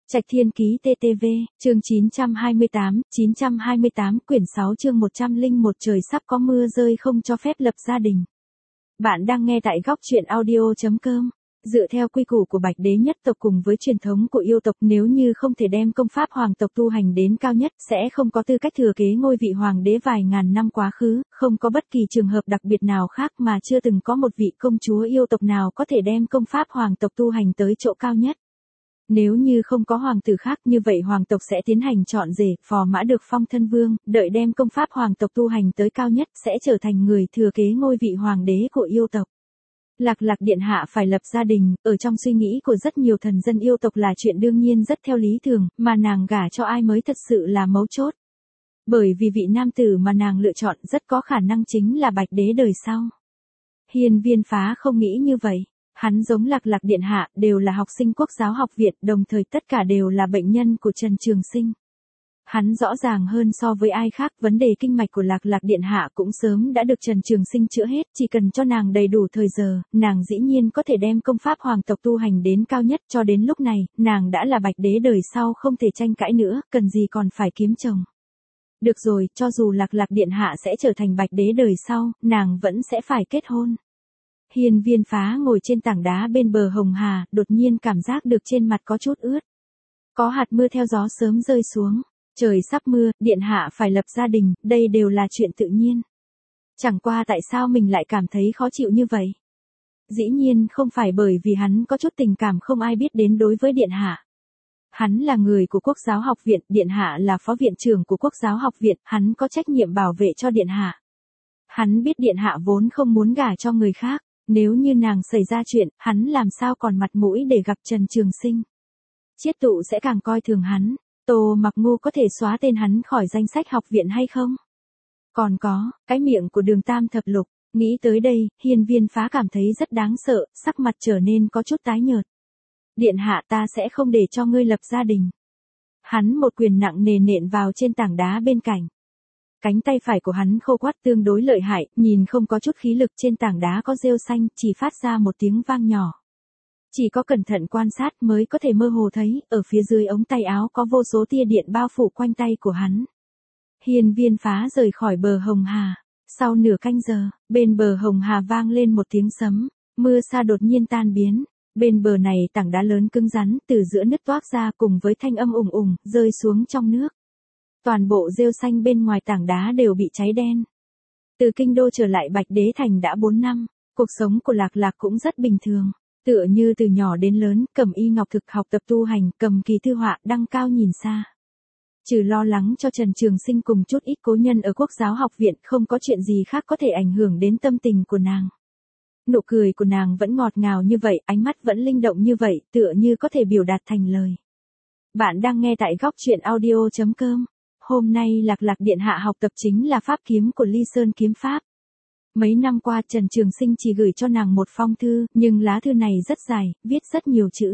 Trạch Thiên Ký TTV, chương 928, quyển 6 chương 101 trời sắp có mưa rơi không cho phép lập gia đình. Bạn đang nghe tại góc truyện audio.com. Dựa theo quy củ của Bạch Đế nhất tộc cùng với truyền thống của yêu tộc, nếu như không thể đem công pháp hoàng tộc tu hành đến cao nhất, sẽ không có tư cách thừa kế ngôi vị hoàng đế vài ngàn năm quá khứ, không có bất kỳ trường hợp đặc biệt nào khác mà chưa từng có một vị công chúa yêu tộc nào có thể đem công pháp hoàng tộc tu hành tới chỗ cao nhất. Nếu như không có hoàng tử khác, như vậy hoàng tộc sẽ tiến hành chọn rể, phò mã được phong thân vương, đợi đem công pháp hoàng tộc tu hành tới cao nhất, sẽ trở thành người thừa kế ngôi vị hoàng đế của yêu tộc. Lạc Lạc điện hạ phải lập gia đình, ở trong suy nghĩ của rất nhiều thần dân yêu tộc là chuyện đương nhiên rất theo lý thường, mà nàng gả cho ai mới thật sự là mấu chốt. Bởi vì vị nam tử mà nàng lựa chọn rất có khả năng chính là Bạch Đế đời sau. Hiên Viên Phá không nghĩ như vậy. Hắn giống Lạc Lạc điện hạ, đều là học sinh Quốc giáo học viện, đồng thời tất cả đều là bệnh nhân của Trần Trường Sinh. Hắn rõ ràng hơn so với ai khác, vấn đề kinh mạch của Lạc Lạc điện hạ cũng sớm đã được Trần Trường Sinh chữa hết, chỉ cần cho nàng đầy đủ thời giờ, nàng dĩ nhiên có thể đem công pháp hoàng tộc tu hành đến cao nhất. Cho đến lúc này, nàng đã là Bạch Đế đời sau, không thể tranh cãi nữa, cần gì còn phải kiếm chồng. Được rồi, cho dù Lạc Lạc điện hạ sẽ trở thành Bạch Đế đời sau, nàng vẫn sẽ phải kết hôn. Hiên Viên Phá ngồi trên tảng đá bên bờ Hồng Hà, đột nhiên cảm giác được trên mặt có chút ướt. Có hạt mưa theo gió sớm rơi xuống. Trời sắp mưa, điện hạ phải lập gia đình, đây đều là chuyện tự nhiên. Chẳng qua tại sao mình lại cảm thấy khó chịu như vậy? Dĩ nhiên không phải bởi vì hắn có chút tình cảm không ai biết đến đối với điện hạ. Hắn là người của Quốc giáo học viện, điện hạ là phó viện trưởng của Quốc giáo học viện, hắn có trách nhiệm bảo vệ cho điện hạ. Hắn biết điện hạ vốn không muốn gả cho người khác. Nếu như nàng xảy ra chuyện, hắn làm sao còn mặt mũi để gặp Trần Trường Sinh. Chiết tụ sẽ càng coi thường hắn. Tô Mặc Ngu có thể xóa tên hắn khỏi danh sách học viện hay không? Còn có, cái miệng của Đường Tam Thập Lục. Nghĩ tới đây, Hiên Viên Phá cảm thấy rất đáng sợ, sắc mặt trở nên có chút tái nhợt. Điện hạ, ta sẽ không để cho ngươi lập gia đình. Hắn một quyền nặng nề nện vào trên tảng đá bên cạnh. Cánh tay phải của hắn khô quắt tương đối lợi hại, nhìn không có chút khí lực, trên tảng đá có rêu xanh, chỉ phát ra một tiếng vang nhỏ. Chỉ có cẩn thận quan sát mới có thể mơ hồ thấy, ở phía dưới ống tay áo có vô số tia điện bao phủ quanh tay của hắn. Hiên Viên Phá rời khỏi bờ Hồng Hà. Sau nửa canh giờ, bên bờ Hồng Hà vang lên một tiếng sấm, mưa sa đột nhiên tan biến. Bên bờ này tảng đá lớn cứng rắn từ giữa nứt toác ra cùng với thanh âm ùng ùng, rơi xuống trong nước. Toàn bộ rêu xanh bên ngoài tảng đá đều bị cháy đen. Từ kinh đô trở lại Bạch Đế thành đã 4 năm, cuộc sống của Lạc Lạc cũng rất bình thường. Tựa như từ nhỏ đến lớn, cầm y ngọc thực học tập tu hành, cầm kỳ thư họa, đăng cao nhìn xa. Trừ lo lắng cho Trần Trường Sinh cùng chút ít cố nhân ở Quốc giáo học viện, không có chuyện gì khác có thể ảnh hưởng đến tâm tình của nàng. Nụ cười của nàng vẫn ngọt ngào như vậy, ánh mắt vẫn linh động như vậy, tựa như có thể biểu đạt thành lời. Bạn đang nghe tại góc truyện audio.com. Hôm nay Lạc Lạc điện hạ học tập chính là pháp kiếm của Ly Sơn kiếm pháp. Mấy năm qua Trần Trường Sinh chỉ gửi cho nàng một phong thư, nhưng lá thư này rất dài, viết rất nhiều chữ.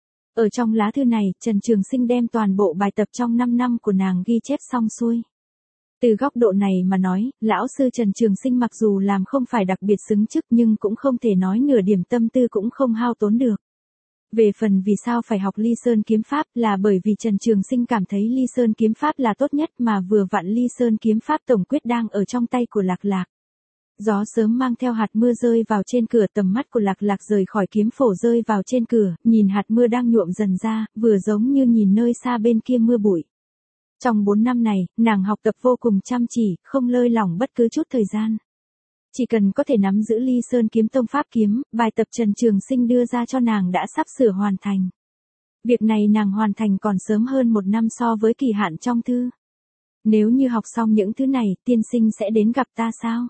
Ở trong lá thư này, Trần Trường Sinh đem toàn bộ bài tập trong 5 năm của nàng ghi chép xong xuôi. Từ góc độ này mà nói, lão sư Trần Trường Sinh mặc dù làm không phải đặc biệt xứng chức nhưng cũng không thể nói nửa điểm tâm tư cũng không hao tốn được. Về phần vì sao phải học Ly Sơn kiếm pháp là bởi vì Trần Trường Sinh cảm thấy Ly Sơn kiếm pháp là tốt nhất, mà vừa vặn Ly Sơn kiếm pháp tổng quyết đang ở trong tay của Lạc Lạc. Gió sớm mang theo hạt mưa rơi vào trên cửa, tầm mắt của Lạc Lạc rời khỏi kiếm phổ rơi vào trên cửa, nhìn hạt mưa đang nhuộm dần ra, vừa giống như nhìn nơi xa bên kia mưa bụi. Trong 4 năm này, nàng học tập vô cùng chăm chỉ, không lơi lỏng bất cứ chút thời gian. Chỉ cần có thể nắm giữ Ly Sơn kiếm tông pháp kiếm, bài tập Trần Trường Sinh đưa ra cho nàng đã sắp sửa hoàn thành. Việc này nàng hoàn thành còn sớm hơn 1 năm so với kỳ hạn trong thư. Nếu như học xong những thứ này, tiên sinh sẽ đến gặp ta sao?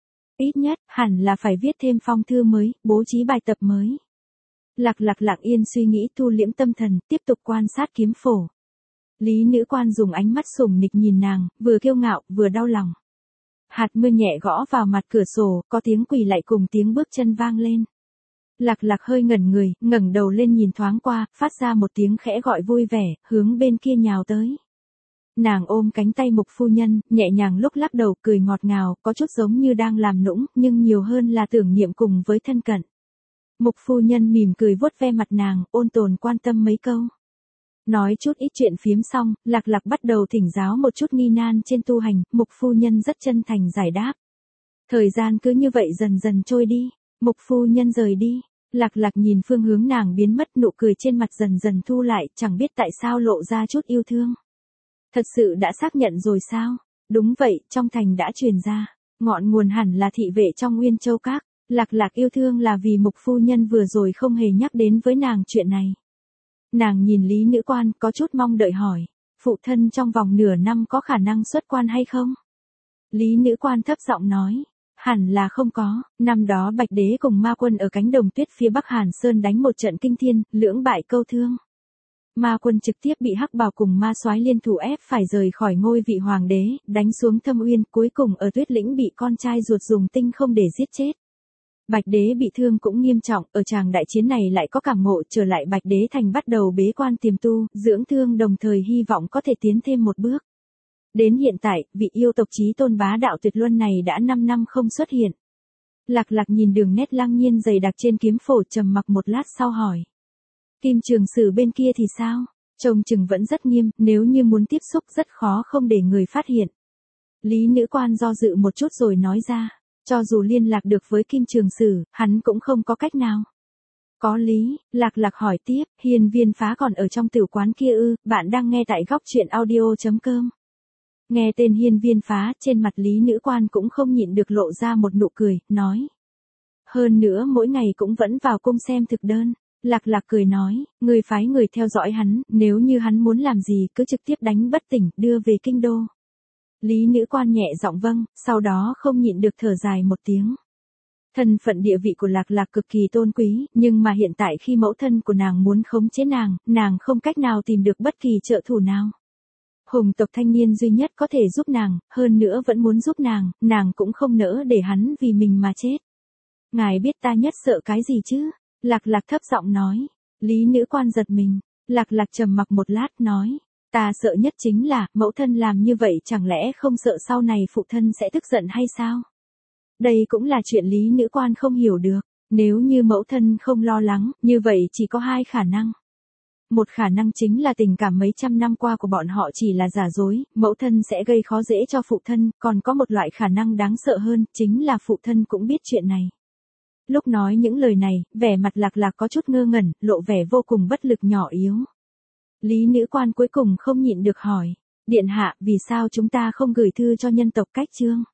Ít nhất, hẳn là phải viết thêm phong thư mới, bố trí bài tập mới. Lạc Lạc lặng yên suy nghĩ, thu liễm tâm thần, tiếp tục quan sát kiếm phổ. Lý nữ quan dùng ánh mắt sủng nịch nhìn nàng, vừa kiêu ngạo, vừa đau lòng. Hạt mưa nhẹ gõ vào mặt cửa sổ, có tiếng quỳ lạy cùng tiếng bước chân vang lên. Lạc Lạc hơi ngẩn người, ngẩng đầu lên nhìn thoáng qua, phát ra một tiếng khẽ gọi vui vẻ, hướng bên kia nhào tới. Nàng ôm cánh tay Mục phu nhân, nhẹ nhàng lúc lắc đầu, cười ngọt ngào, có chút giống như đang làm nũng, nhưng nhiều hơn là tưởng niệm cùng với thân cận. Mục phu nhân mỉm cười vuốt ve mặt nàng, ôn tồn quan tâm mấy câu. Nói chút ít chuyện phiếm xong, Lạc Lạc bắt đầu thỉnh giáo một chút nghi nan trên tu hành, Mục phu nhân rất chân thành giải đáp. Thời gian cứ như vậy dần dần trôi đi, Mục phu nhân rời đi. Lạc Lạc nhìn phương hướng nàng biến mất, nụ cười trên mặt dần dần thu lại, chẳng biết tại sao lộ ra chút yêu thương. Thật sự đã xác nhận rồi sao? Đúng vậy, trong thành đã truyền ra. Ngọn nguồn hẳn là thị vệ trong Nguyên Châu Các. Lạc Lạc yêu thương là vì Mục phu nhân vừa rồi không hề nhắc đến với nàng chuyện này. Nàng nhìn Lý Nữ Quan có chút mong đợi hỏi. Phụ thân trong vòng nửa năm có khả năng xuất quan hay không? Lý Nữ Quan thấp giọng nói. Hẳn là không có, năm đó Bạch Đế cùng Ma Quân ở cánh đồng tuyết phía Bắc Hàn Sơn đánh một trận kinh thiên, lưỡng bại câu thương. Ma Quân trực tiếp bị Hắc Bào cùng Ma Soái liên thủ ép phải rời khỏi ngôi vị hoàng đế, đánh xuống Thâm Uyên, cuối cùng ở Tuyết Lĩnh bị con trai ruột dùng tinh không để giết chết. Bạch Đế bị thương cũng nghiêm trọng, ở tràng đại chiến này lại có cảm ngộ, trở lại Bạch Đế thành bắt đầu bế quan tiềm tu, dưỡng thương, đồng thời hy vọng có thể tiến thêm một bước. Đến hiện tại, vị yêu tộc chí tôn bá đạo tuyệt luân này đã 5 năm không xuất hiện. Lạc Lạc nhìn đường nét lăng nhiên dày đặc trên kiếm phổ, trầm mặc một lát sau hỏi. Kim Trường Sử bên kia thì sao? Trông chừng vẫn rất nghiêm, nếu như muốn tiếp xúc rất khó không để người phát hiện. Lý Nữ Quan do dự một chút rồi nói ra. Cho dù liên lạc được với Kim Trường Sử, hắn cũng không có cách nào. Có lý, Lạc Lạc hỏi tiếp, Hiên Viên Phá còn ở trong tiểu quán kia ư? Bạn đang nghe tại góc truyện audio.com. Nghe tên Hiên Viên Phá, trên mặt Lý Nữ Quan cũng không nhịn được lộ ra một nụ cười, nói. Hơn nữa mỗi ngày cũng vẫn vào cung xem thực đơn. Lạc Lạc cười nói, người phái người theo dõi hắn, nếu như hắn muốn làm gì cứ trực tiếp đánh bất tỉnh, đưa về kinh đô. Lý Nữ Quan nhẹ giọng vâng, sau đó không nhịn được thở dài một tiếng. Thân phận địa vị của Lạc Lạc cực kỳ tôn quý, nhưng mà hiện tại khi mẫu thân của nàng muốn khống chế nàng không cách nào tìm được bất kỳ trợ thủ nào. Hùng tộc thanh niên duy nhất có thể giúp nàng, hơn nữa vẫn muốn giúp nàng cũng không nỡ để hắn vì mình mà chết. Ngài biết ta nhất sợ cái gì chứ? Lạc Lạc thấp giọng nói. Lý Nữ Quan giật mình. Lạc Lạc trầm mặc một lát nói. Ta sợ nhất chính là, mẫu thân làm như vậy chẳng lẽ không sợ sau này phụ thân sẽ tức giận hay sao? Đây cũng là chuyện Lý Nữ Quan không hiểu được. Nếu như mẫu thân không lo lắng, như vậy chỉ có hai khả năng. Một khả năng chính là tình cảm mấy trăm năm qua của bọn họ chỉ là giả dối, mẫu thân sẽ gây khó dễ cho phụ thân, còn có một loại khả năng đáng sợ hơn, chính là phụ thân cũng biết chuyện này. Lúc nói những lời này, vẻ mặt Lạc Lạc có chút ngơ ngẩn, lộ vẻ vô cùng bất lực nhỏ yếu. Lý Nữ Quan cuối cùng không nhịn được hỏi, điện hạ, vì sao chúng ta không gửi thư cho nhân tộc Cách Chương?